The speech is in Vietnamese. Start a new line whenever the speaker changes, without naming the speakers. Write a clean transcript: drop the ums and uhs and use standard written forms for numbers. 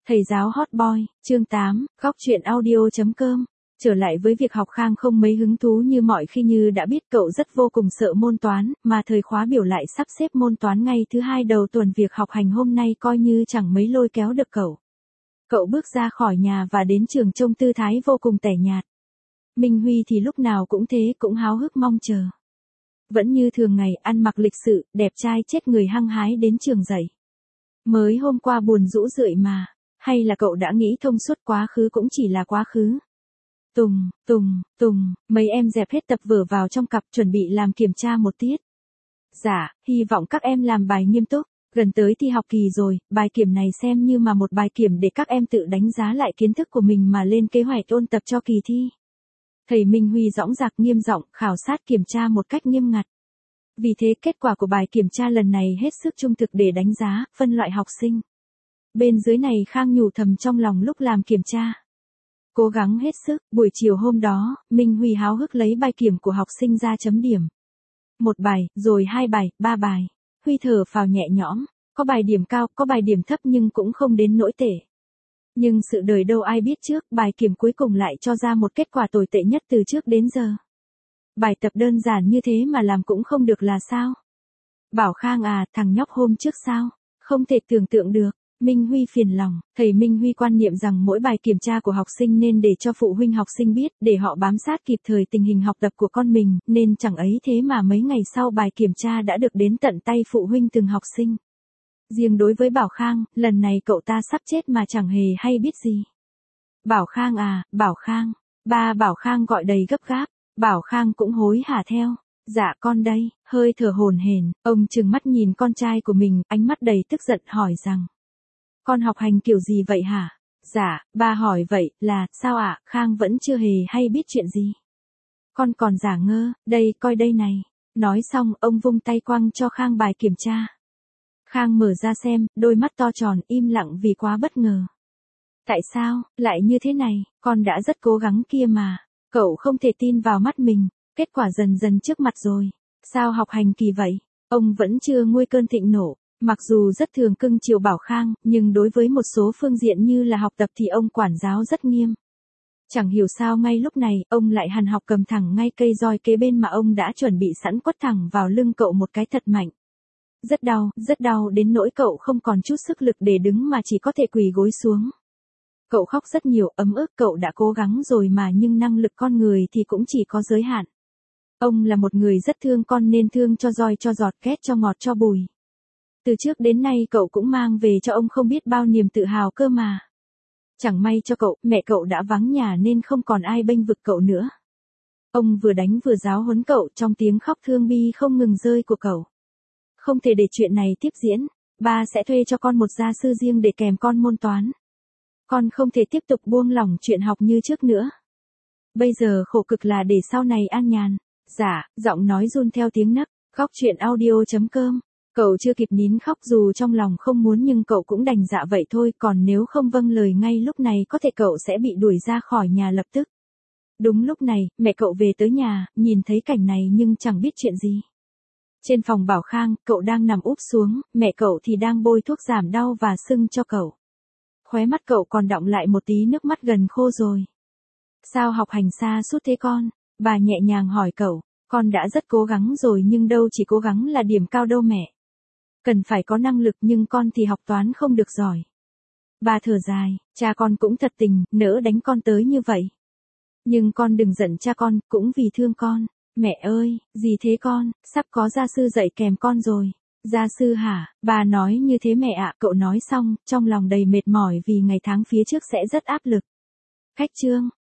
Thầy giáo hot boy, chương 8, góc truyện audio.com. Trở lại với việc học, Khang không mấy hứng thú như mọi khi. Như đã biết, cậu rất vô cùng sợ môn toán, mà thời khóa biểu lại sắp xếp môn toán ngày thứ 2 đầu tuần. Việc học hành hôm nay coi như chẳng mấy lôi kéo được cậu. Cậu bước ra khỏi nhà và đến trường trông tư thái vô cùng tẻ nhạt. Minh Huy thì lúc nào cũng thế, cũng háo hức mong chờ. Vẫn như thường ngày, ăn mặc lịch sự, đẹp trai chết người, hăng hái đến trường dạy. Mới hôm qua buồn rũ rượi mà. Hay là cậu đã nghĩ thông suốt, quá khứ cũng chỉ là quá khứ. Tùng, mấy em dẹp hết tập vở vào trong cặp, chuẩn bị làm kiểm tra một tiết. Dạ, hy vọng các em làm bài nghiêm túc, gần tới thi học kỳ rồi, bài kiểm này xem như mà một bài kiểm để các em tự đánh giá lại kiến thức của mình mà lên kế hoạch ôn tập cho kỳ thi. Thầy Minh Huy dõng dạc nghiêm giọng khảo sát kiểm tra một cách nghiêm ngặt. Vì thế kết quả của bài kiểm tra lần này hết sức trung thực để đánh giá, phân loại học sinh. Bên dưới này Khang nhủ thầm trong lòng lúc làm kiểm tra. Cố gắng hết sức. Buổi chiều hôm đó, Minh Huy háo hức lấy bài kiểm của học sinh ra chấm điểm. Một bài, rồi 2 bài, 3 bài. Huy thở phào nhẹ nhõm, có bài điểm cao, có bài điểm thấp nhưng cũng không đến nỗi tệ. Nhưng sự đời đâu ai biết trước, bài kiểm cuối cùng lại cho ra một kết quả tồi tệ nhất từ trước đến giờ. Bài tập đơn giản như thế mà làm cũng không được là sao? Bảo Khang à, thằng nhóc hôm trước sao? Không thể tưởng tượng được. Minh Huy phiền lòng, thầy Minh Huy quan niệm rằng mỗi bài kiểm tra của học sinh nên để cho phụ huynh học sinh biết, để họ bám sát kịp thời tình hình học tập của con mình, nên chẳng ấy thế mà mấy ngày sau bài kiểm tra đã được đến tận tay phụ huynh từng học sinh. Riêng đối với Bảo Khang, lần này cậu ta sắp chết mà chẳng hề hay biết gì. Bảo Khang à, Bảo Khang, ba. Bảo Khang gọi đầy gấp gáp, Bảo Khang cũng hối hả theo. Dạ con đây, hơi thở hổn hển, ông trừng mắt nhìn con trai của mình, ánh mắt đầy tức giận hỏi rằng. Con học hành kiểu gì vậy hả? Dạ, ba hỏi vậy là, sao ạ? Khang vẫn chưa hề hay biết chuyện gì. Con còn giả ngơ, đây, coi đây này. Nói xong, ông vung tay quăng cho Khang bài kiểm tra. Khang mở ra xem, đôi mắt to tròn, im lặng vì quá bất ngờ. Tại sao, lại như thế này, con đã rất cố gắng kia mà. Cậu không thể tin vào mắt mình, kết quả dần dần trước mặt rồi. Sao học hành kỳ vậy? Ông vẫn chưa nguôi cơn thịnh nộ. Mặc dù rất thường cưng chiều Bảo Khang, nhưng đối với một số phương diện như là học tập thì ông quản giáo rất nghiêm. Chẳng hiểu sao ngay lúc này, ông lại hằn học cầm thẳng ngay cây roi kế bên mà ông đã chuẩn bị sẵn quất thẳng vào lưng cậu một cái thật mạnh. Rất đau đến nỗi cậu không còn chút sức lực để đứng mà chỉ có thể quỳ gối xuống. Cậu khóc rất nhiều, ấm ức, cậu đã cố gắng rồi mà nhưng năng lực con người thì cũng chỉ có giới hạn. Ông là một người rất thương con nên thương cho roi cho giọt, ghét cho ngọt cho bùi. Từ trước đến nay cậu cũng mang về cho ông không biết bao niềm tự hào cơ mà. Chẳng may cho cậu, mẹ cậu đã vắng nhà nên không còn ai bênh vực cậu nữa. Ông vừa đánh vừa giáo huấn cậu trong tiếng khóc thương bi không ngừng rơi của cậu. Không thể để chuyện này tiếp diễn, ba sẽ thuê cho con một gia sư riêng để kèm con môn toán. Con không thể tiếp tục buông lỏng chuyện học như trước nữa. Bây giờ khổ cực là để sau này an nhàn. Dạ, giọng nói run theo tiếng nấc. Góc truyện audio.com. Cậu chưa kịp nín khóc, dù trong lòng không muốn nhưng cậu cũng đành dạ vậy thôi, còn nếu không vâng lời ngay lúc này có thể cậu sẽ bị đuổi ra khỏi nhà lập tức. Đúng lúc này, mẹ cậu về tới nhà, nhìn thấy cảnh này nhưng chẳng biết chuyện gì. Trên phòng Bảo Khang, cậu đang nằm úp xuống, mẹ cậu thì đang bôi thuốc giảm đau và sưng cho cậu. Khóe mắt cậu còn đọng lại một tí nước mắt gần khô rồi. Sao học hành sa sút thế con? Bà nhẹ nhàng hỏi cậu. Con đã rất cố gắng rồi nhưng đâu chỉ cố gắng là điểm cao đâu mẹ. Cần phải có năng lực nhưng con thì học toán không được giỏi. Bà thở dài, cha con cũng thật tình, nỡ đánh con tới như vậy. Nhưng con đừng giận cha con, cũng vì thương con. Mẹ ơi, gì thế con, sắp có gia sư dạy kèm con rồi. Gia sư hả? Bà nói như thế mẹ ạ. Cậu nói xong, trong lòng đầy mệt mỏi vì ngày tháng phía trước sẽ rất áp lực. Khách chương.